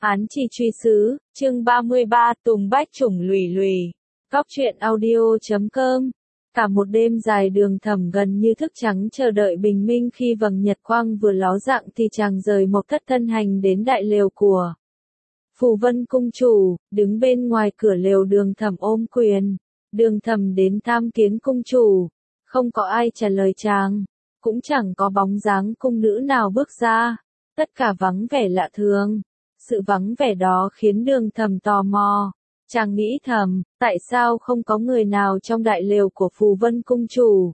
Án chi truy xứ, chương 33, Tùng Bách Chủng lùi lùi. Góc truyện audio.com. Cả một đêm dài Đường Thẩm gần như thức trắng chờ đợi bình minh, khi vầng nhật quang vừa ló dạng thì chàng rời một thất thân hành đến đại lều của Phù Vân cung chủ. Đứng bên ngoài cửa lều Đường Thẩm ôm quyền. Đường Thẩm đến tham kiến cung chủ. Không có ai trả lời chàng. Cũng chẳng có bóng dáng cung nữ nào bước ra. Tất cả vắng vẻ lạ thường. Sự vắng vẻ đó khiến Đường Thẩm tò mò. Chàng nghĩ thầm, tại sao không có người nào trong đại lều của Phù Vân cung chủ?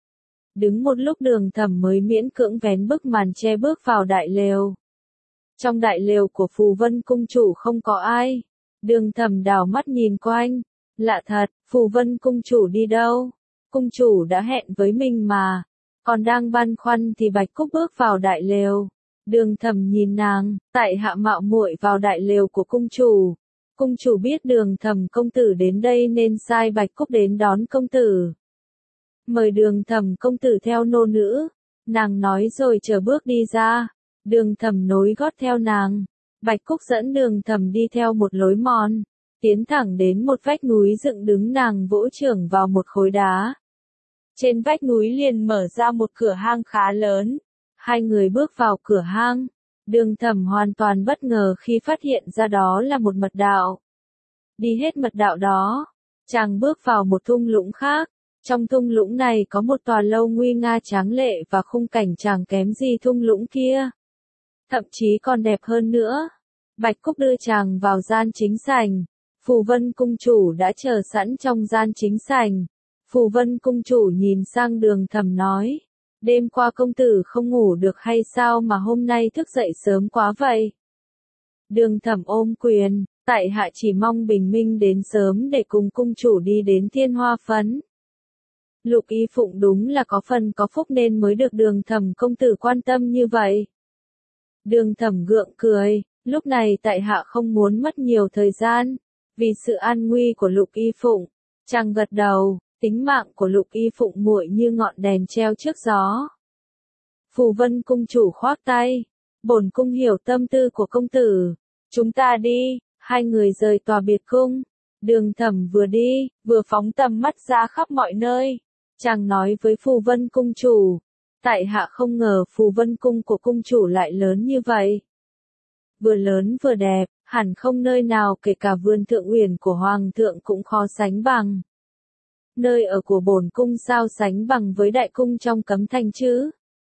Đứng một lúc Đường Thẩm mới miễn cưỡng vén bức màn che bước vào đại lều. Trong đại lều của Phù Vân cung chủ không có ai. Đường Thẩm đảo mắt nhìn quanh. Lạ thật, Phù Vân cung chủ đi đâu? Cung chủ đã hẹn với mình mà. Còn đang băn khoăn thì Bạch Cúc bước vào đại lều. Đường Thẩm nhìn nàng, tại hạ mạo muội vào đại lều của cung chủ. Cung chủ biết Đường Thẩm công tử đến đây nên sai Bạch Cúc đến đón công tử. Mời Đường Thẩm công tử theo nô nữ. Nàng nói rồi chờ bước đi ra. Đường Thẩm nối gót theo nàng. Bạch Cúc dẫn Đường Thẩm đi theo một lối mòn, tiến thẳng đến một vách núi dựng đứng. Nàng vỗ chưởng vào một khối đá. Trên vách núi liền mở ra một cửa hang khá lớn. Hai người bước vào cửa hang. Đường Thẩm hoàn toàn bất ngờ khi phát hiện ra đó là một mật đạo. Đi hết mật đạo đó, chàng bước vào một thung lũng khác. Trong thung lũng này có một tòa lâu nguy nga tráng lệ và khung cảnh chẳng kém gì thung lũng kia. Thậm chí còn đẹp hơn nữa. Bạch Cúc đưa chàng vào gian chính sảnh. Phù Vân cung chủ đã chờ sẵn trong gian chính sảnh. Phù Vân cung chủ nhìn sang Đường Thẩm nói. Đêm qua công tử không ngủ được hay sao mà hôm nay thức dậy sớm quá vậy? Đường Thẩm ôm quyền, tại hạ chỉ mong bình minh đến sớm để cùng cung chủ đi đến Thiên Hoa Phấn. Lục Y Phụng đúng là có phần có phúc nên mới được Đường Thẩm công tử quan tâm như vậy. Đường Thẩm gượng cười, lúc này tại hạ không muốn mất nhiều thời gian, vì sự an nguy của Lục Y Phụng. Chàng gật đầu. Tính mạng của Lục Y Phụng nguội như ngọn đèn treo trước gió. Phù Vân cung chủ khoác tay. Bổn cung hiểu tâm tư của công tử. Chúng ta đi. Hai người rời tòa biệt cung. Đường Thẩm vừa đi, vừa phóng tầm mắt ra khắp mọi nơi. Chàng nói với Phù Vân cung chủ. Tại hạ không ngờ Phù Vân cung của cung chủ lại lớn như vậy. Vừa lớn vừa đẹp, hẳn không nơi nào kể cả vườn Thượng Uyển của Hoàng thượng cũng khó sánh bằng. Nơi ở của bổn cung sao sánh bằng với đại cung trong Cấm Thành chứ?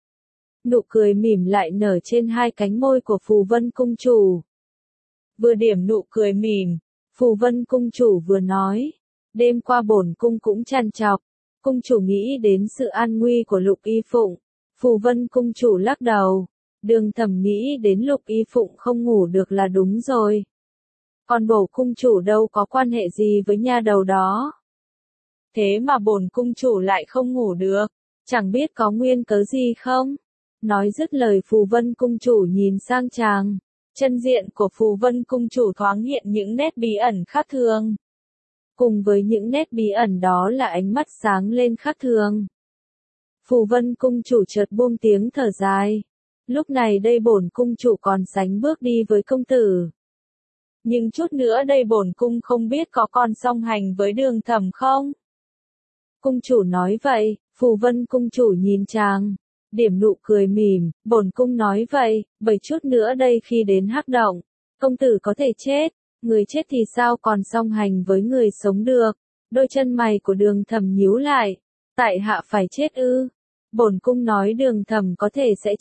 Nụ cười mỉm lại nở trên hai cánh môi của Phù Vân cung chủ. Vừa điểm nụ cười mỉm, Phù Vân cung chủ vừa nói. Đêm qua bổn cung cũng trằn trọc. Cung chủ nghĩ đến sự an nguy của Lục Y Phụng. Phù Vân cung chủ lắc đầu. Đường Thẩm nghĩ đến Lục Y Phụng không ngủ được là đúng rồi. Còn bổ cung chủ đâu có quan hệ gì với nha đầu đó. Thế mà bổn cung chủ lại không ngủ được, chẳng biết có nguyên cớ gì không? Nói dứt lời Phù Vân cung chủ nhìn sang chàng. Chân diện của Phù Vân cung chủ thoáng hiện những nét bí ẩn khác thường. Cùng với những nét bí ẩn đó là ánh mắt sáng lên khác thường. Phù Vân cung chủ chợt buông tiếng thở dài. Lúc này đây bổn cung chủ còn sánh bước đi với công tử. Nhưng chút nữa đây bổn cung không biết có còn song hành với Đường Thẩm không? Cung chủ nói vậy, Phù Vân cung chủ nhìn chàng, điểm nụ cười mỉm, bổn cung nói vậy, bởi chút nữa đây khi đến Hắc Động, công tử có thể chết, người chết thì sao còn song hành với người sống được. Đôi chân mày của Đường Thẩm nhíu lại, tại hạ phải chết ư? Bổn cung nói Đường Thẩm có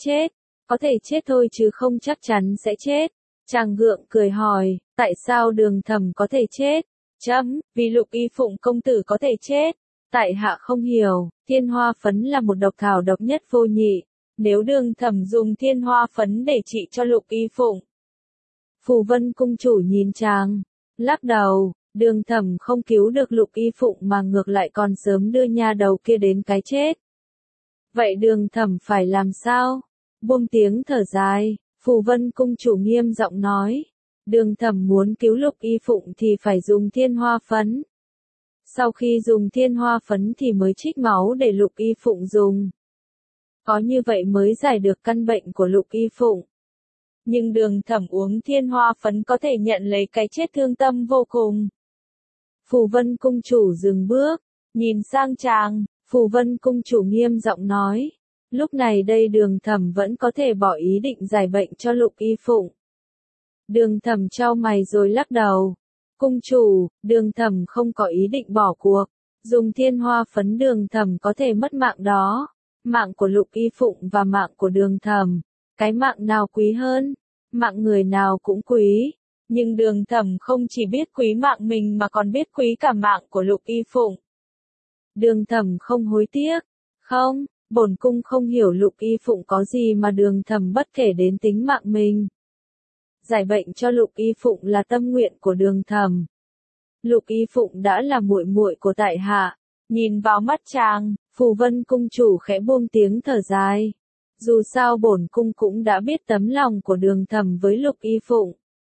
thể chết thôi chứ không chắc chắn sẽ chết. Chàng gượng cười hỏi, tại sao Đường Thẩm có thể chết? Vì Lục Y Phụng công tử có thể chết. Tại hạ không hiểu, Thiên Hoa Phấn là một độc thảo độc nhất vô nhị. Nếu Đường Thẩm dùng Thiên Hoa Phấn để trị cho Lục Y Phụng. Phù Vân cung chủ nhìn chàng, lắc đầu. Đường Thẩm không cứu được Lục Y Phụng mà ngược lại còn sớm đưa nha đầu kia đến cái chết. Vậy Đường Thẩm phải làm sao? Buông tiếng thở dài, Phù Vân cung chủ nghiêm giọng nói. Đường Thẩm muốn cứu Lục Y Phụng thì phải dùng Thiên Hoa Phấn. Sau khi dùng Thiên Hoa Phấn thì mới trích máu để Lục Y Phụng dùng. Có như vậy mới giải được căn bệnh của Lục Y Phụng. nhưng Đường Thẩm uống thiên hoa phấn có thể nhận lấy cái chết thương tâm vô cùng. Phù Vân cung chủ dừng bước, nhìn sang chàng, Phù Vân cung chủ nghiêm giọng nói, lúc này đây Đường Thẩm vẫn có thể bỏ ý định giải bệnh cho Lục Y Phụng. Đường Thẩm chau mày rồi lắc đầu, cung chủ, Đường Thẩm không có ý định bỏ cuộc, dùng thiên hoa phấn Đường Thẩm có thể mất mạng đó, mạng của Lục Y Phụng và mạng của Đường Thẩm, cái mạng nào quý hơn, mạng người nào cũng quý. Nhưng Đường Thẩm không chỉ biết quý mạng mình mà còn biết quý cả mạng của Lục Y Phụng. Đường Thẩm không hối tiếc. Không, bổn cung không hiểu Lục Y Phụng có gì mà Đường Thẩm bất kể đến tính mạng mình. Giải bệnh cho Lục Y Phụng là tâm nguyện của Đường Thẩm. Lục Y Phụng đã là muội muội của tại hạ. Nhìn vào mắt chàng, Phù Vân cung chủ khẽ buông tiếng thở dài. Dù sao bổn cung cũng đã biết tấm lòng của Đường Thẩm với Lục Y Phụng.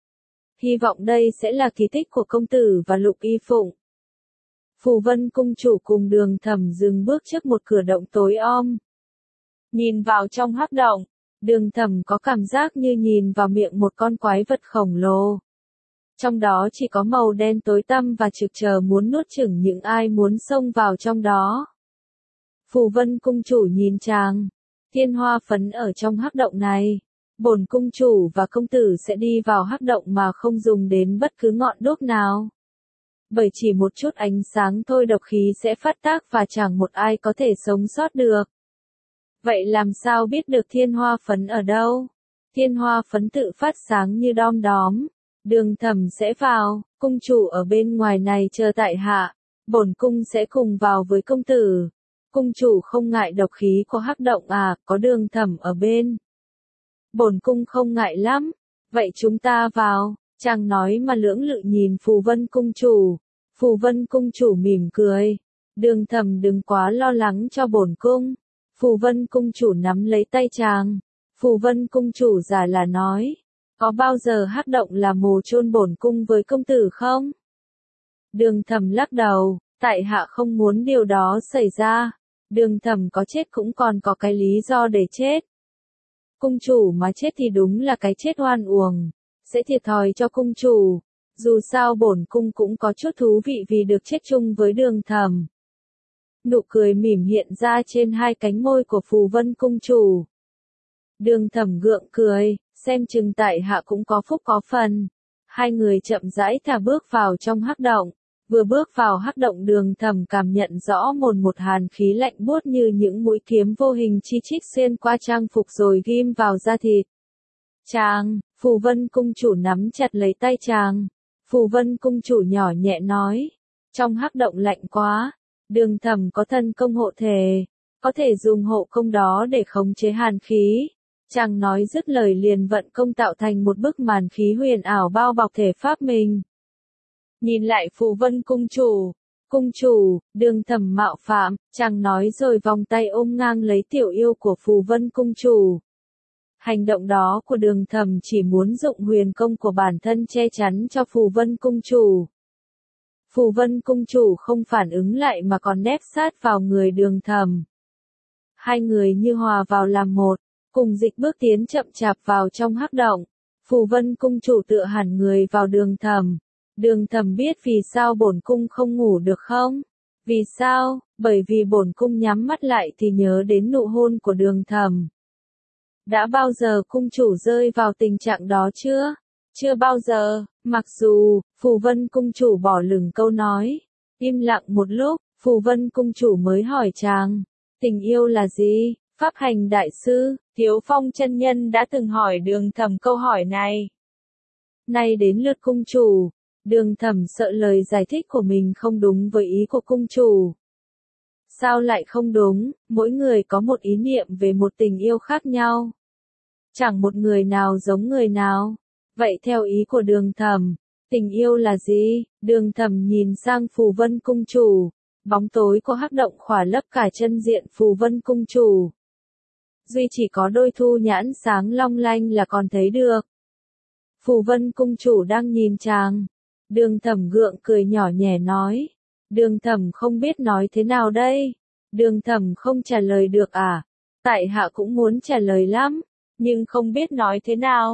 Hy vọng đây sẽ là kỳ tích của công tử và Lục Y Phụng. Phù Vân cung chủ cùng Đường Thẩm dừng bước trước một cửa động tối om. Nhìn vào trong hắc động, Đường Thẩm có cảm giác như nhìn vào miệng một con quái vật khổng lồ. Trong đó chỉ có màu đen tối tăm và trực chờ muốn nuốt chửng những ai muốn xông vào trong đó. Phù Vân cung chủ nhìn chàng, thiên hoa phấn ở trong hắc động này. Bổn cung chủ và công tử sẽ đi vào hắc động mà không dùng đến bất cứ ngọn đuốc nào. Bởi chỉ một chút ánh sáng thôi độc khí sẽ phát tác và chẳng một ai có thể sống sót được. Vậy làm sao biết được thiên hoa phấn ở đâu? Thiên hoa phấn tự phát sáng như đom đóm. Đường Thẩm sẽ vào, cung chủ ở bên ngoài này chờ tại hạ. Bổn cung sẽ cùng vào với công tử. Cung chủ không ngại độc khí của hắc động à, có Đường Thẩm ở bên. Bổn cung không ngại lắm, vậy chúng ta vào, chàng nói mà lưỡng lự nhìn Phù Vân cung chủ. Phù Vân cung chủ mỉm cười, Đường Thẩm đừng quá lo lắng cho bổn cung. Phù Vân cung chủ nắm lấy tay chàng, Phù Vân cung chủ giả là nói, có bao giờ hắc động là mồ chôn bổn cung với công tử không? Đường Thẩm lắc đầu, tại hạ không muốn điều đó xảy ra, Đường Thẩm có chết cũng còn có cái lý do để chết. Cung chủ mà chết thì đúng là cái chết oan uổng, sẽ thiệt thòi cho cung chủ. Dù sao bổn cung cũng có chút thú vị vì được chết chung với Đường Thẩm. Nụ cười mỉm hiện ra trên hai cánh môi của Phù Vân cung chủ. Đường Thẩm gượng cười, xem chừng tại hạ cũng có phúc có phần. Hai người chậm rãi thả bước vào trong hắc động. Vừa bước vào hắc động Đường Thẩm cảm nhận rõ một hàn khí lạnh buốt như những mũi kiếm vô hình chi chít xuyên qua trang phục rồi ghim vào da thịt. Chàng, Phù Vân cung chủ nắm chặt lấy tay chàng. Phù Vân cung chủ nhỏ nhẹ nói, trong hắc động lạnh quá, Đường Thẩm có thân công hộ thể, có thể dùng hộ công đó để khống chế hàn khí. Chàng nói dứt lời liền vận công tạo thành một bức màn khí huyền ảo bao bọc thể pháp mình. Nhìn lại Phù Vân cung chủ, Đường Thẩm mạo phạm, chàng nói rồi vòng tay ôm ngang lấy tiểu yêu của Phù Vân cung chủ. Hành động đó của Đường Thẩm chỉ muốn dụng huyền công của bản thân che chắn cho Phù Vân cung chủ. Phù Vân cung chủ không phản ứng lại mà còn nép sát vào người Đường Thẩm. Hai người như hòa vào làm một, cùng dịch bước tiến chậm chạp vào trong hắc động. Phù Vân cung chủ tựa hẳn người vào Đường Thẩm. Đường Thẩm biết vì sao bổn cung không ngủ được không? Vì sao? Bởi vì bổn cung nhắm mắt lại thì nhớ đến nụ hôn của Đường Thẩm. Đã bao giờ cung chủ rơi vào tình trạng đó chưa? Chưa bao giờ, mặc dù, Phù Vân cung chủ bỏ lửng câu nói. Im lặng một lúc, Phù Vân cung chủ mới hỏi chàng, tình yêu là gì? Pháp hành đại sư, Thiếu Phong chân nhân đã từng hỏi Đường Thẩm câu hỏi này. Nay đến lượt cung chủ, Đường Thẩm sợ lời giải thích của mình không đúng với ý của cung chủ. Sao lại không đúng, mỗi người có một ý niệm về một tình yêu khác nhau. Chẳng một người nào giống người nào. Vậy theo ý của Đường Thẩm, tình yêu là gì? Đường Thẩm nhìn sang Phù Vân cung chủ. Bóng tối của hắc động khỏa lấp cả chân diện Phù Vân cung chủ. Duy chỉ có đôi thu nhãn sáng long lanh là còn thấy được. Phù Vân cung chủ đang nhìn chàng. Đường Thẩm gượng cười nhỏ nhẹ nói. Đường Thẩm không biết nói thế nào đây. Đường Thẩm không trả lời được à? Tại hạ cũng muốn trả lời lắm, nhưng không biết nói thế nào.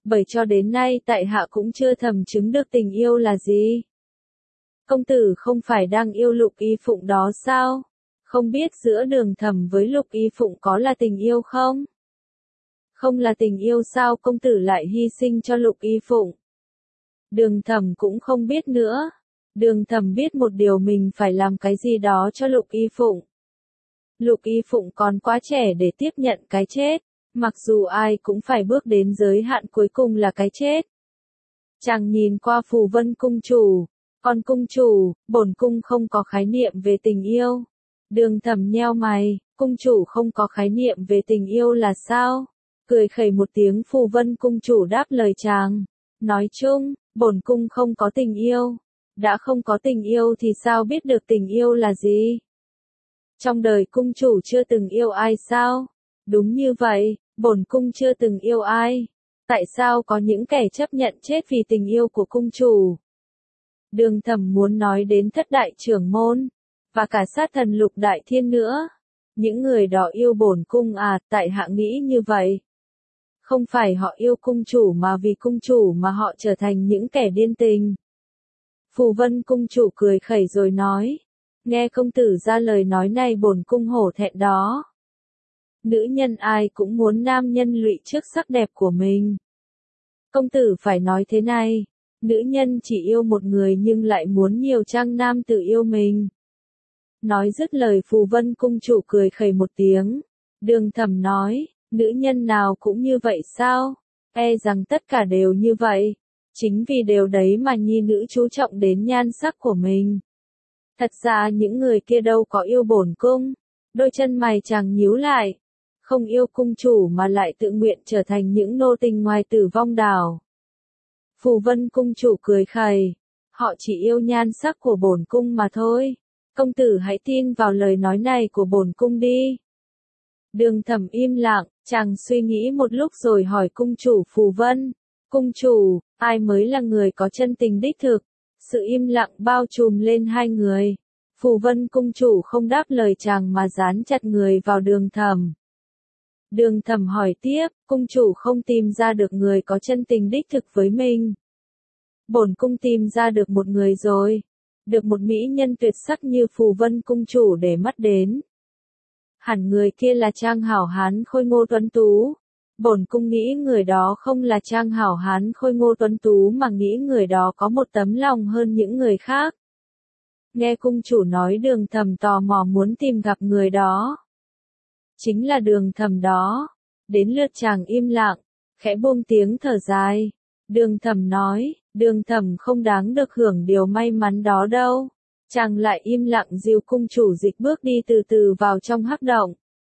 bởi cho đến nay tại hạ cũng chưa thầm chứng được tình yêu là gì. Công tử không phải đang yêu Lục Y Phụng đó sao? Không biết giữa Đường Thẩm với Lục Y Phụng có là tình yêu không? Không là tình yêu sao công tử lại hy sinh cho Lục Y Phụng? Đường Thẩm cũng không biết nữa. Đường Thẩm biết một điều mình phải làm cái gì đó cho Lục Y Phụng. Lục Y Phụng còn quá trẻ để tiếp nhận cái chết, mặc dù ai cũng phải bước đến giới hạn cuối cùng là cái chết. Chàng nhìn qua Phù Vân cung chủ, còn cung chủ, bổn cung không có khái niệm về tình yêu. Đường Thẩm nheo mày, cung chủ không có khái niệm về tình yêu là sao? Cười khẩy một tiếng Phù Vân cung chủ đáp lời chàng. Nói chung, bổn cung không có tình yêu. Đã không có tình yêu thì sao biết được tình yêu là gì? Trong đời cung chủ chưa từng yêu ai sao? Đúng như vậy, bổn cung chưa từng yêu ai. Tại sao có những kẻ chấp nhận chết vì tình yêu của cung chủ? Đường Thẩm muốn nói đến thất đại trưởng môn, và cả sát thần Lục Đại Thiên nữa. Những người đó yêu bổn cung à, tại hạ nghĩ như vậy. Không phải họ yêu cung chủ mà vì cung chủ mà họ trở thành những kẻ điên tình. Phù Vân cung chủ cười khẩy rồi nói. Nghe công tử ra lời nói này bổn cung hổ thẹn đó. Nữ nhân ai cũng muốn nam nhân lụy trước sắc đẹp của mình. Công tử phải nói thế này. Nữ nhân chỉ yêu một người nhưng lại muốn nhiều trang nam tử yêu mình. Nói dứt lời Phù Vân cung chủ cười khẩy một tiếng. Đường Thẩm nói, nữ nhân nào cũng như vậy sao? E rằng tất cả đều như vậy. Chính vì điều đấy mà nhi nữ chú trọng đến nhan sắc của mình. Thật ra những người kia đâu có yêu bổn cung. Đôi chân mày chàng nhíu lại. Không yêu cung chủ mà lại tự nguyện trở thành những nô tình ngoài Tử Vong Đảo. Phù Vân cung chủ cười khẩy. Họ chỉ yêu nhan sắc của bổn cung mà thôi. Công tử hãy tin vào lời nói này của bổn cung đi. Đường Thẩm im lặng, chàng suy nghĩ một lúc rồi hỏi cung chủ Phù Vân. Cung chủ, ai mới là người có chân tình đích thực? Sự im lặng bao trùm lên hai người. Phù Vân cung chủ không đáp lời chàng mà dán chặt người vào Đường Thẩm. Đường Thẩm hỏi tiếp, cung chủ không tìm ra được người có chân tình đích thực với mình. Bổn cung tìm ra được một người rồi. Được một mỹ nhân tuyệt sắc như Phù Vân cung chủ để mắt đến. Hẳn người kia là Trang hảo hán khôi ngô tuấn tú. Bổn cung nghĩ người đó không là Trang hảo hán khôi ngô tuấn tú mà nghĩ người đó có một tấm lòng hơn những người khác. Nghe cung chủ nói Đường Thẩm tò mò muốn tìm gặp người đó. Chính là Đường Thẩm đó. Đến lượt chàng im lặng, khẽ buông tiếng thở dài. Đường Thẩm nói, Đường Thẩm không đáng được hưởng điều may mắn đó đâu. Chàng lại im lặng dìu cung chủ dịch bước đi từ từ vào trong hắc động.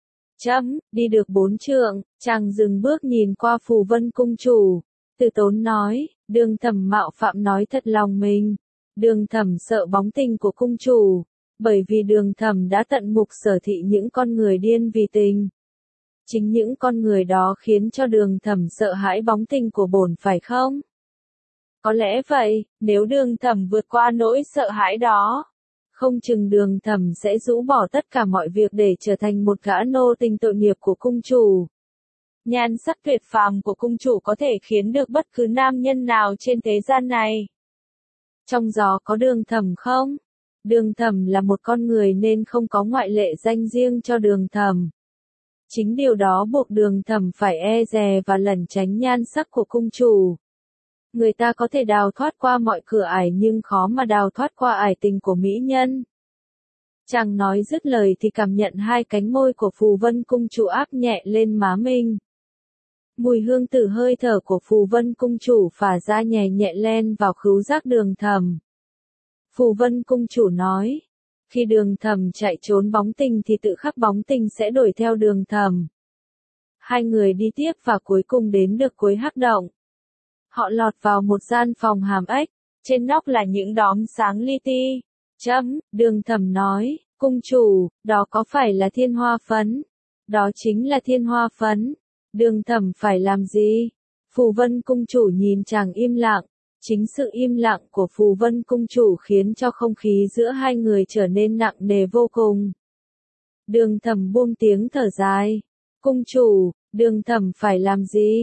Đi được 4 trượng, chàng dừng bước nhìn qua Phù Vân cung chủ. Từ tốn nói, Đường Thẩm mạo phạm nói thật lòng mình. Đường Thẩm sợ bóng tình của cung chủ, bởi vì Đường Thẩm đã tận mục sở thị những con người điên vì tình. Chính những con người đó khiến cho Đường Thẩm sợ hãi bóng tình của bổn phải không? Có lẽ vậy, nếu Đường Thẩm vượt qua nỗi sợ hãi đó, không chừng Đường Thẩm sẽ rũ bỏ tất cả mọi việc để trở thành một gã nô tình tội nghiệp của cung chủ. Nhan sắc tuyệt phàm của cung chủ có thể khiến được bất cứ nam nhân nào trên thế gian này. Trong gió có Đường Thẩm không? Đường Thẩm là một con người nên không có ngoại lệ danh riêng cho Đường Thẩm. Chính điều đó buộc Đường Thẩm phải e dè và lẩn tránh nhan sắc của cung chủ. Người ta có thể đào thoát qua mọi cửa ải nhưng khó mà đào thoát qua ải tình của mỹ nhân. Chàng nói dứt lời thì cảm nhận hai cánh môi của Phù Vân cung chủ áp nhẹ lên má mình. Mùi hương từ hơi thở của Phù Vân cung chủ phả ra nhẹ nhẹ len vào khứu giác Đường Thẩm. Phù Vân cung chủ nói, khi Đường Thẩm chạy trốn bóng tình thì tự khắc bóng tình sẽ đuổi theo Đường Thẩm. Hai người đi tiếp và cuối cùng đến được cuối hắc động. Họ lọt vào một gian phòng hàm ếch, trên nóc là những đốm sáng li ti. Đường Thẩm nói, cung chủ, đó có phải là thiên hoa phấn? Đó chính là thiên hoa phấn. Đường Thẩm phải làm gì? Phù Vân cung chủ nhìn chàng im lặng. Chính sự im lặng của Phù Vân cung chủ khiến cho không khí giữa hai người trở nên nặng nề vô cùng. Đường Thẩm buông tiếng thở dài. Cung chủ, Đường Thẩm phải làm gì?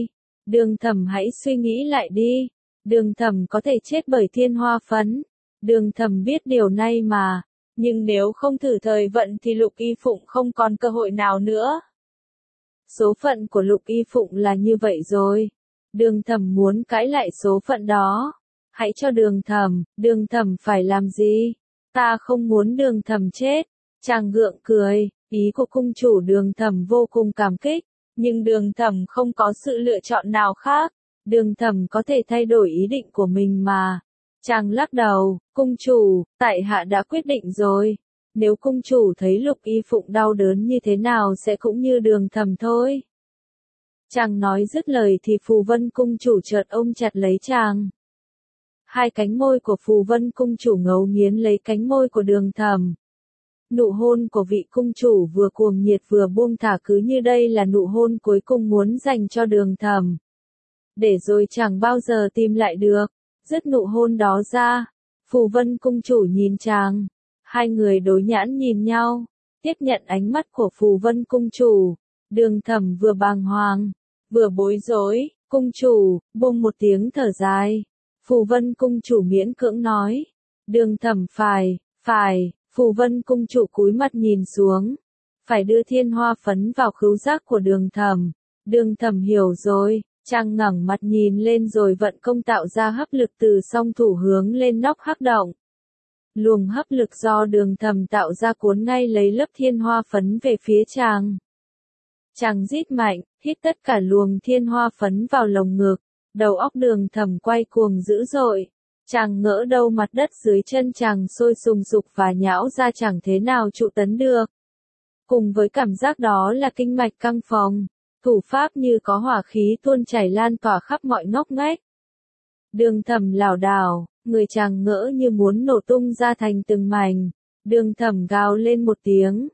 Đường Thẩm hãy suy nghĩ lại đi. Đường Thẩm có thể chết bởi thiên hoa phấn. Đường Thẩm biết điều này mà. Nhưng nếu không thử thời vận thì Lục Y Phụng không còn cơ hội nào nữa. Số phận của Lục Y Phụng là như vậy rồi. Đường Thẩm muốn cãi lại số phận đó. Hãy cho Đường Thẩm phải làm gì? Ta không muốn Đường Thẩm chết. Chàng gượng cười, ý của cung chủ Đường Thẩm vô cùng cảm kích, nhưng Đường Thẩm không có sự lựa chọn nào khác. Đường Thẩm có thể thay đổi ý định của mình mà. Chàng lắc đầu, cung chủ, tại hạ đã quyết định rồi. Nếu cung chủ thấy Lục Y Phụng đau đớn như thế nào sẽ cũng như Đường Thẩm thôi. Chàng nói dứt lời thì Phù Vân cung chủ chợt ôm chặt lấy chàng. Hai cánh môi của Phù Vân cung chủ ngấu nghiến lấy cánh môi của Đường Thẩm. Nụ hôn của vị cung chủ vừa cuồng nhiệt vừa buông thả, cứ như đây là nụ hôn cuối cùng muốn dành cho Đường Thẩm. Để rồi chẳng bao giờ tìm lại được. Dứt nụ hôn đó ra, Phù Vân cung chủ nhìn chàng. Hai người đối nhãn nhìn nhau, tiếp nhận ánh mắt của Phù Vân cung chủ. Đường Thẩm vừa bàng hoàng, vừa bối rối. Cung chủ, buông một tiếng thở dài. Phù Vân cung chủ miễn cưỡng nói. Đường Thẩm phải. Phù Vân cung chủ cúi mặt nhìn xuống. Phải đưa thiên hoa phấn vào khứu giác của Đường Thẩm. Đường Thẩm hiểu rồi, chàng ngẩng mặt nhìn lên rồi vận công tạo ra hấp lực từ song thủ hướng lên nóc hắc động. Luồng hấp lực do Đường Thẩm tạo ra cuốn ngay lấy lớp thiên hoa phấn về phía chàng. Chàng rít mạnh, hít tất cả luồng thiên hoa phấn vào lồng ngực. Đầu óc Đường Thẩm quay cuồng dữ dội. Chàng ngỡ đâu mặt đất dưới chân chàng sôi sùng sục và nhão ra chẳng thế nào trụ tấn được. Cùng với cảm giác đó là kinh mạch căng phồng, thủ pháp như có hỏa khí tuôn chảy lan tỏa khắp mọi ngóc ngách. Đường Thẩm lảo đảo, người chàng ngỡ như muốn nổ tung ra thành từng mảnh. Đường Thẩm gào lên một tiếng.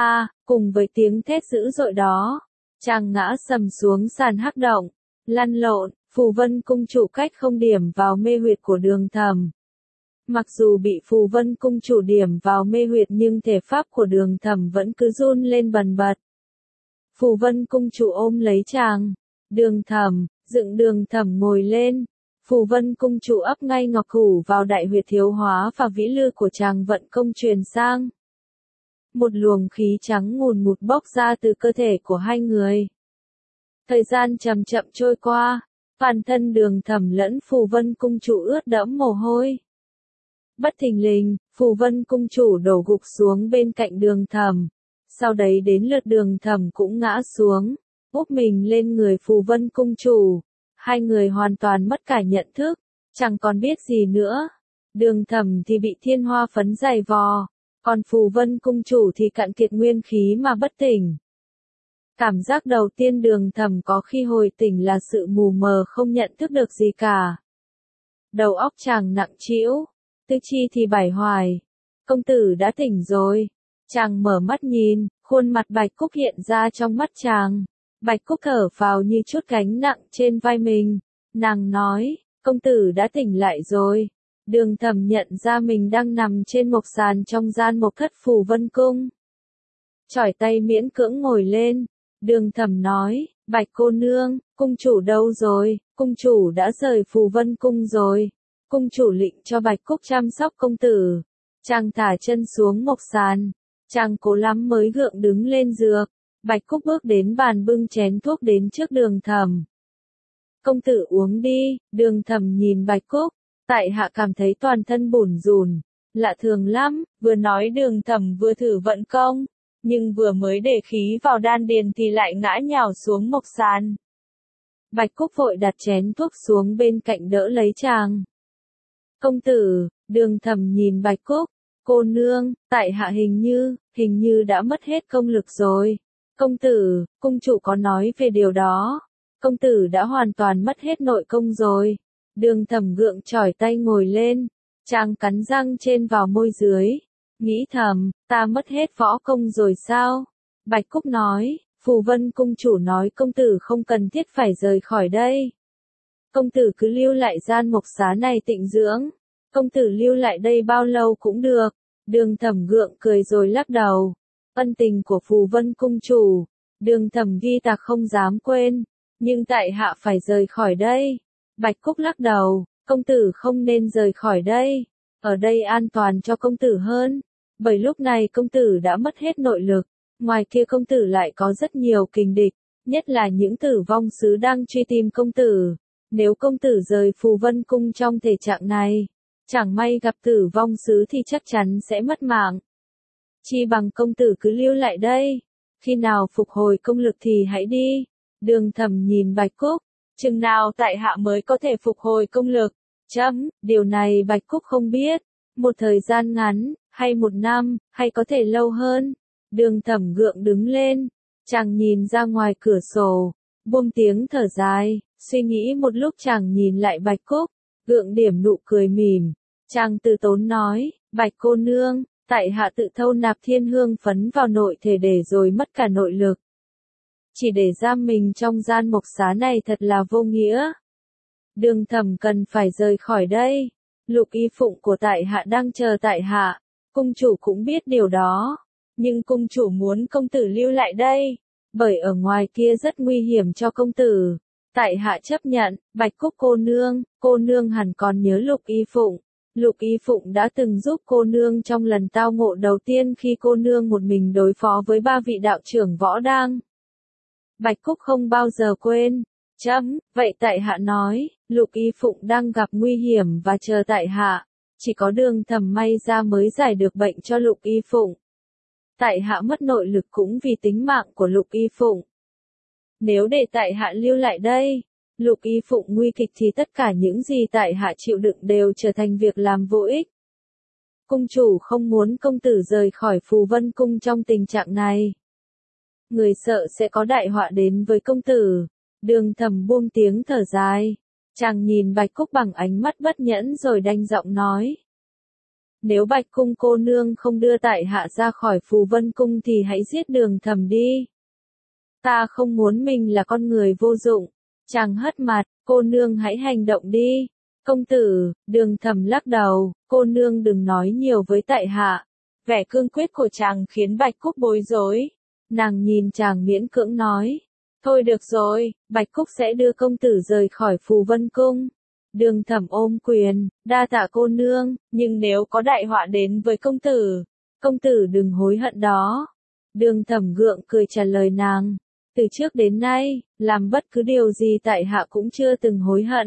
Cùng với tiếng thét dữ dội đó, chàng ngã sầm xuống sàn hắc động, lăn lộn. Phù Vân cung chủ cách không điểm vào mê huyệt của Đường Thẩm. Mặc dù bị Phù Vân cung chủ điểm vào mê huyệt nhưng thể pháp của Đường Thẩm vẫn cứ run lên bần bật. Phù Vân cung chủ ôm lấy chàng. Đường Thẩm ngồi lên. Phù Vân cung chủ ấp ngay ngọc thủ vào đại huyệt thiếu hóa và vĩ lư của chàng vận công truyền sang. Một luồng khí trắng ngùn ngụt bốc ra từ cơ thể của hai người. Thời gian chậm chậm trôi qua. Toàn thân Đường Thẩm lẫn Phù Vân cung chủ ướt đẫm mồ hôi. Bất thình lình, Phù Vân cung chủ đổ gục xuống bên cạnh Đường Thẩm. Sau đấy đến lượt Đường Thẩm cũng ngã xuống, úp mình lên người Phù Vân cung chủ. Hai người hoàn toàn mất cả nhận thức, chẳng còn biết gì nữa. Đường Thẩm thì bị thiên hoa phấn dày vò, còn Phù Vân cung chủ thì cạn kiệt nguyên khí mà bất tỉnh. Cảm giác đầu tiên Đường Thẩm có khi hồi tỉnh là sự mù mờ không nhận thức được gì cả. Đầu óc chàng nặng trĩu, tứ chi thì bải hoài. Công tử đã tỉnh rồi. Chàng mở mắt nhìn, khuôn mặt Bạch Cúc hiện ra trong mắt chàng. Bạch Cúc thở phào như chút gánh nặng trên vai mình. Nàng nói, công tử đã tỉnh lại rồi. Đường Thẩm nhận ra mình đang nằm trên mộc sàn trong gian mộc thất Phù Vân cung. Chỏi tay miễn cưỡng ngồi lên. Đường Thẩm nói, Bạch cô nương, cung chủ đâu rồi? Cung chủ đã rời Phù Vân cung rồi. Cung chủ lệnh cho Bạch Cúc chăm sóc công tử. Chàng thả chân xuống mộc sàn. Chàng cố lắm mới gượng đứng lên dược. Bạch Cúc bước đến bàn bưng chén thuốc đến trước Đường Thẩm. Công tử uống đi. Đường Thẩm nhìn Bạch Cúc. Tại hạ cảm thấy toàn thân bủn rủn. Lạ thường lắm. Vừa nói Đường Thẩm vừa thử vận công. Nhưng vừa mới để khí vào đan điền thì lại ngã nhào xuống mộc sàn. Bạch Cúc vội đặt chén thuốc xuống bên cạnh đỡ lấy chàng. Công tử, Đường Thẩm nhìn Bạch Cúc. Cô nương, tại hạ hình như đã mất hết công lực rồi. Công tử, cung chủ có nói về điều đó. Công tử đã hoàn toàn mất hết nội công rồi. Đường Thẩm gượng chỏi tay ngồi lên. Chàng cắn răng trên vào môi dưới. Nghĩ thầm, ta mất hết võ công rồi sao? Bạch Cúc nói, Phù Vân cung chủ nói công tử không cần thiết phải rời khỏi đây. Công tử cứ lưu lại gian mộc xá này tịnh dưỡng. Công tử lưu lại đây bao lâu cũng được. Đường Thẩm gượng cười rồi lắc đầu. Ân tình của Phù Vân cung chủ, Đường Thẩm ghi tạc không dám quên. Nhưng tại hạ phải rời khỏi đây. Bạch Cúc lắc đầu, công tử không nên rời khỏi đây. Ở đây an toàn cho công tử hơn. Bởi lúc này công tử đã mất hết nội lực. Ngoài kia công tử lại có rất nhiều kình địch. Nhất là những tử vong sứ đang truy tìm công tử. Nếu công tử rời Phù Vân Cung trong thể trạng này, chẳng may gặp tử vong sứ thì chắc chắn sẽ mất mạng. Chi bằng công tử cứ lưu lại đây. Khi nào phục hồi công lực thì hãy đi. Đường Thẩm nhìn Bạch Cúc. Chừng nào tại hạ mới có thể phục hồi công lực? Điều này Bạch Cúc không biết. Một thời gian ngắn, hay 1 năm, hay có thể lâu hơn. Đường Thẩm gượng đứng lên. Chàng nhìn ra ngoài cửa sổ. Buông tiếng thở dài. Suy nghĩ một lúc chàng nhìn lại Bạch Cúc. Gượng điểm nụ cười mỉm. Chàng từ tốn nói, Bạch cô nương, tại hạ tự thâu nạp thiên hương phấn vào nội thể để rồi mất cả nội lực. Chỉ để giam mình trong gian mộc xá này thật là vô nghĩa. Đường Thẩm cần phải rời khỏi đây. Lục y phụng của tại hạ đang chờ tại hạ. Cung chủ cũng biết điều đó. Nhưng cung chủ muốn công tử lưu lại đây. Bởi ở ngoài kia rất nguy hiểm cho công tử. Tại hạ chấp nhận. Bạch Cúc cô nương hẳn còn nhớ Lục y phụng. Lục y phụng đã từng giúp cô nương trong lần tao ngộ đầu tiên khi cô nương một mình đối phó với 3 vị đạo trưởng võ đang. Bạch Cúc không bao giờ quên. Vậy tại hạ nói, Lục y phụng đang gặp nguy hiểm và chờ tại hạ. Chỉ có Đường Thẩm may ra mới giải được bệnh cho Lục y phụng. Tại hạ mất nội lực cũng vì tính mạng của Lục y phụng. Nếu để tại hạ lưu lại đây, Lục y phụng nguy kịch thì tất cả những gì tại hạ chịu đựng đều trở thành việc làm vô ích. Cung chủ không muốn công tử rời khỏi Phù Vân Cung trong tình trạng này. Người sợ sẽ có đại họa đến với công tử. Đường Thẩm buông tiếng thở dài. Chàng nhìn Bạch Cúc bằng ánh mắt bất nhẫn rồi đanh giọng nói. Nếu Bạch Cung cô nương không đưa tại hạ ra khỏi Phù Vân Cung thì hãy giết Đường Thẩm đi. Ta không muốn mình là con người vô dụng. Chàng hất mặt, cô nương hãy hành động đi. Công tử, Đường Thẩm lắc đầu, cô nương đừng nói nhiều với tại hạ. Vẻ cương quyết của chàng khiến Bạch Cúc bối rối. Nàng nhìn chàng miễn cưỡng nói. Thôi được rồi, Bạch Cúc sẽ đưa công tử rời khỏi Phù Vân Cung. Đường Thẩm ôm quyền, đa tạ cô nương, nhưng nếu có đại họa đến với công tử đừng hối hận đó. Đường Thẩm gượng cười trả lời nàng. Từ trước đến nay, làm bất cứ điều gì tại hạ cũng chưa từng hối hận.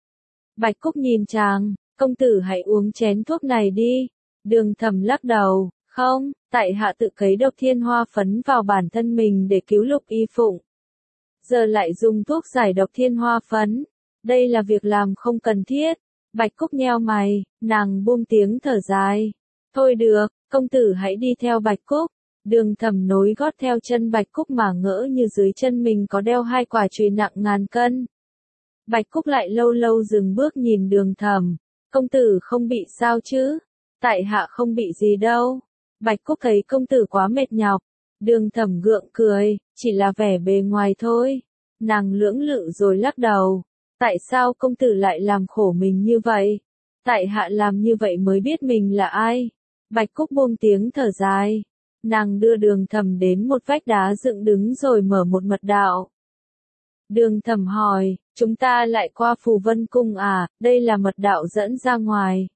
Bạch Cúc nhìn chàng, công tử hãy uống chén thuốc này đi. Đường Thẩm lắc đầu, không, tại hạ tự cấy độc thiên hoa phấn vào bản thân mình để cứu Lục y phụng. Giờ lại dùng thuốc giải độc thiên hoa phấn. Đây là việc làm không cần thiết. Bạch Cúc nheo mày, nàng buông tiếng thở dài. Thôi được, công tử hãy đi theo Bạch Cúc. Đường Thẩm nối gót theo chân Bạch Cúc mà ngỡ như dưới chân mình có đeo 2 quả chùy nặng ngàn cân. Bạch Cúc lại lâu lâu dừng bước nhìn Đường Thẩm. Công tử không bị sao chứ? Tại hạ không bị gì đâu. Bạch Cúc thấy công tử quá mệt nhọc. Đường Thẩm gượng cười, chỉ là vẻ bề ngoài thôi. Nàng lưỡng lự rồi lắc đầu. Tại sao công tử lại làm khổ mình như vậy? Tại hạ làm như vậy mới biết mình là ai. Bạch Cúc buông tiếng thở dài. Nàng đưa Đường Thẩm đến một vách đá dựng đứng rồi mở một mật đạo. Đường Thẩm hỏi, chúng ta lại qua Phù Vân Cung à, đây là mật đạo dẫn ra ngoài.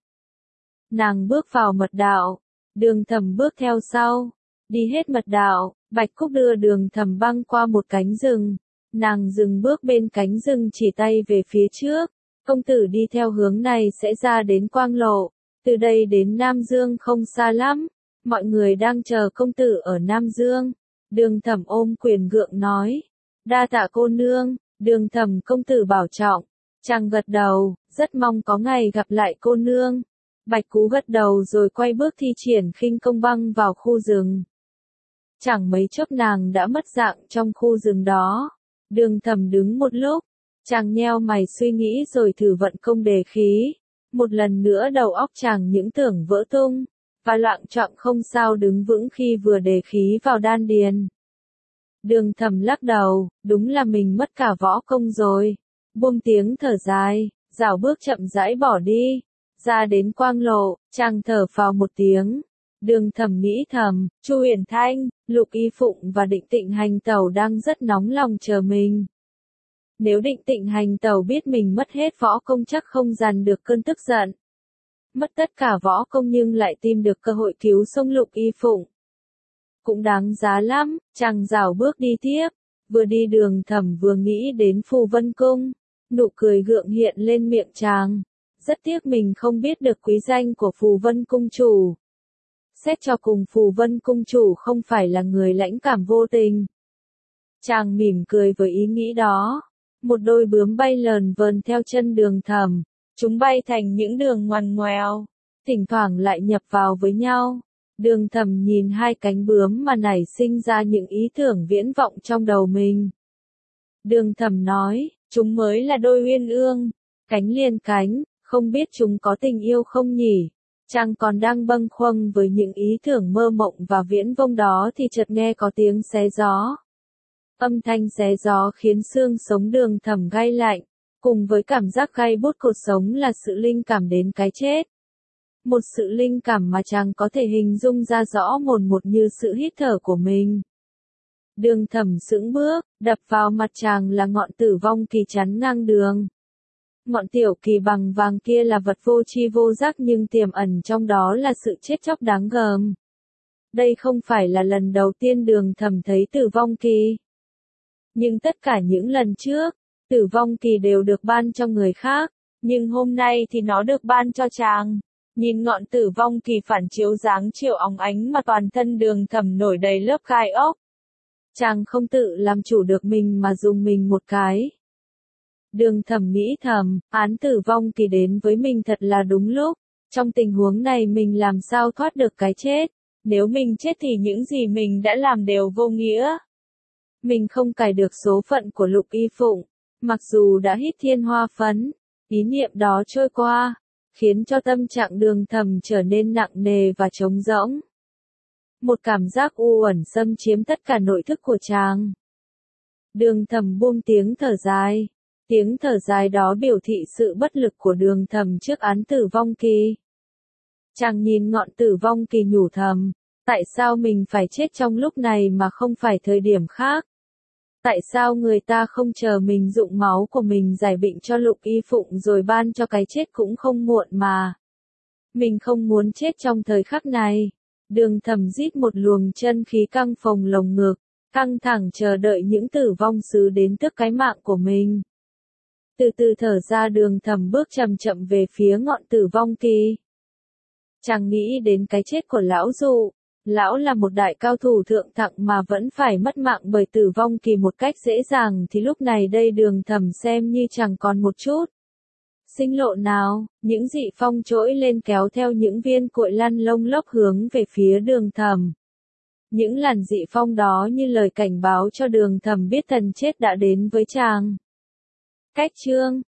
Nàng bước vào mật đạo. Đường Thẩm bước theo sau. Đi hết mật đạo, Bạch Cúc đưa Đường Thẩm băng qua một cánh rừng. Nàng dừng bước bên cánh rừng chỉ tay về phía trước. Công tử đi theo hướng này sẽ ra đến Quang Lộ. Từ đây đến Nam Dương không xa lắm. Mọi người đang chờ công tử ở Nam Dương. Đường Thẩm ôm quyền gượng nói. Đa tạ cô nương. Đường Thẩm công tử bảo trọng. Chàng gật đầu, rất mong có ngày gặp lại cô nương. Bạch Cú gật đầu rồi quay bước thi triển khinh công băng vào khu rừng. Chẳng mấy chốc nàng đã mất dạng trong khu rừng đó. Đường Thẩm đứng một lúc. Chàng nheo mày suy nghĩ rồi thử vận công đề khí. Một lần nữa đầu óc chàng những tưởng vỡ tung. Và loạng choạng không sao đứng vững khi vừa đề khí vào đan điền. Đường Thẩm lắc đầu, đúng là mình mất cả võ công rồi. Buông tiếng thở dài, rảo bước chậm rãi bỏ đi. Ra đến Quang Lộ, chàng thở phào một tiếng. Đường Thẩm nghĩ thầm, Chu Huyền Thanh, Lục y phụng và Định Tịnh Hành tẩu đang rất nóng lòng chờ mình. Nếu Định Tịnh Hành Tẩu biết mình mất hết võ công chắc không dằn được cơn tức giận. Mất tất cả võ công nhưng lại tìm được cơ hội cứu sống Lục Y Phụng. Cũng đáng giá lắm, chàng rảo bước đi tiếp. Vừa đi Đường Thẩm vừa nghĩ đến Phù Vân Cung. Nụ cười gượng hiện lên miệng chàng. Rất tiếc mình không biết được quý danh của Phù Vân Cung chủ. Xét cho cùng Phù Vân Cung chủ không phải là người lãnh cảm vô tình. Chàng mỉm cười với ý nghĩ đó. Một đôi bướm bay lờn vờn theo chân Đường Thẩm. Chúng bay thành những đường ngoằn ngoèo, thỉnh thoảng lại nhập vào với nhau. Đường Thẩm nhìn hai cánh bướm mà nảy sinh ra những ý tưởng viễn vọng trong đầu mình. Đường Thẩm nói, chúng mới là đôi uyên ương, cánh liền cánh, không biết chúng có tình yêu không nhỉ? Chàng còn đang bâng khuâng với những ý tưởng mơ mộng và viễn vông đó thì chợt nghe có tiếng xé gió. Âm thanh xé gió khiến xương sống Đường Thẩm gay lạnh, cùng với cảm giác gai bút cột sống là sự linh cảm đến cái chết. Một sự linh cảm mà chàng có thể hình dung ra rõ mồn một như sự hít thở của mình. Đường Thẩm sững bước, đập vào mặt chàng là ngọn Tử Vong Kỳ chắn ngang đường. Ngọn tiểu kỳ bằng vàng kia là vật vô tri vô giác nhưng tiềm ẩn trong đó là sự chết chóc đáng gờm. Đây không phải là lần đầu tiên Đường Thẩm thấy Tử Vong Kỳ. Nhưng tất cả những lần trước, Tử Vong Kỳ đều được ban cho người khác, nhưng hôm nay thì nó được ban cho chàng. Nhìn ngọn Tử Vong Kỳ phản chiếu dáng chiều óng ánh mà toàn thân Đường Thẩm nổi đầy lớp gai ốc. Chàng không tự làm chủ được mình mà dùng mình một cái. Đường Thẩm nghĩ thầm, án Tử Vong Kỳ đến với mình thật là đúng lúc. Trong tình huống này mình làm sao thoát được cái chết? Nếu mình chết thì những gì mình đã làm đều vô nghĩa. Mình không cải được số phận của Lục Y Phụng, mặc dù đã hít thiên hoa phấn, ý niệm đó trôi qua, khiến cho tâm trạng Đường Thẩm trở nên nặng nề và trống rỗng. Một cảm giác u uẩn xâm chiếm tất cả nội thức của chàng. Đường Thẩm buông tiếng thở dài. Tiếng thở dài đó biểu thị sự bất lực của Đường Thẩm trước án Tử Vong Kỳ. Chàng nhìn ngọn Tử Vong Kỳ nhủ thầm, tại sao mình phải chết trong lúc này mà không phải thời điểm khác? Tại sao người ta không chờ mình dụng máu của mình giải bệnh cho Lục Y Phụng rồi ban cho cái chết cũng không muộn mà. Mình không muốn chết trong thời khắc này. Đường Thẩm rít một luồng chân khí căng phồng lồng ngực, căng thẳng chờ đợi những tử vong sứ đến tước cái mạng của mình. Từ từ thở ra Đường Thẩm bước chậm chậm về phía ngọn Tử Vong Kỳ. Chàng nghĩ đến cái chết của lão Dụ. Lão là một đại cao thủ thượng thặng mà vẫn phải mất mạng bởi Tử Vong Kỳ một cách dễ dàng thì lúc này đây Đường Thẩm xem như chẳng còn một chút sinh lộ nào, những dị phong trỗi lên kéo theo những viên cội lăn lông lốc hướng về phía Đường Thẩm. Những làn dị phong đó như lời cảnh báo cho Đường Thẩm biết thần chết đã đến với chàng. Cách chương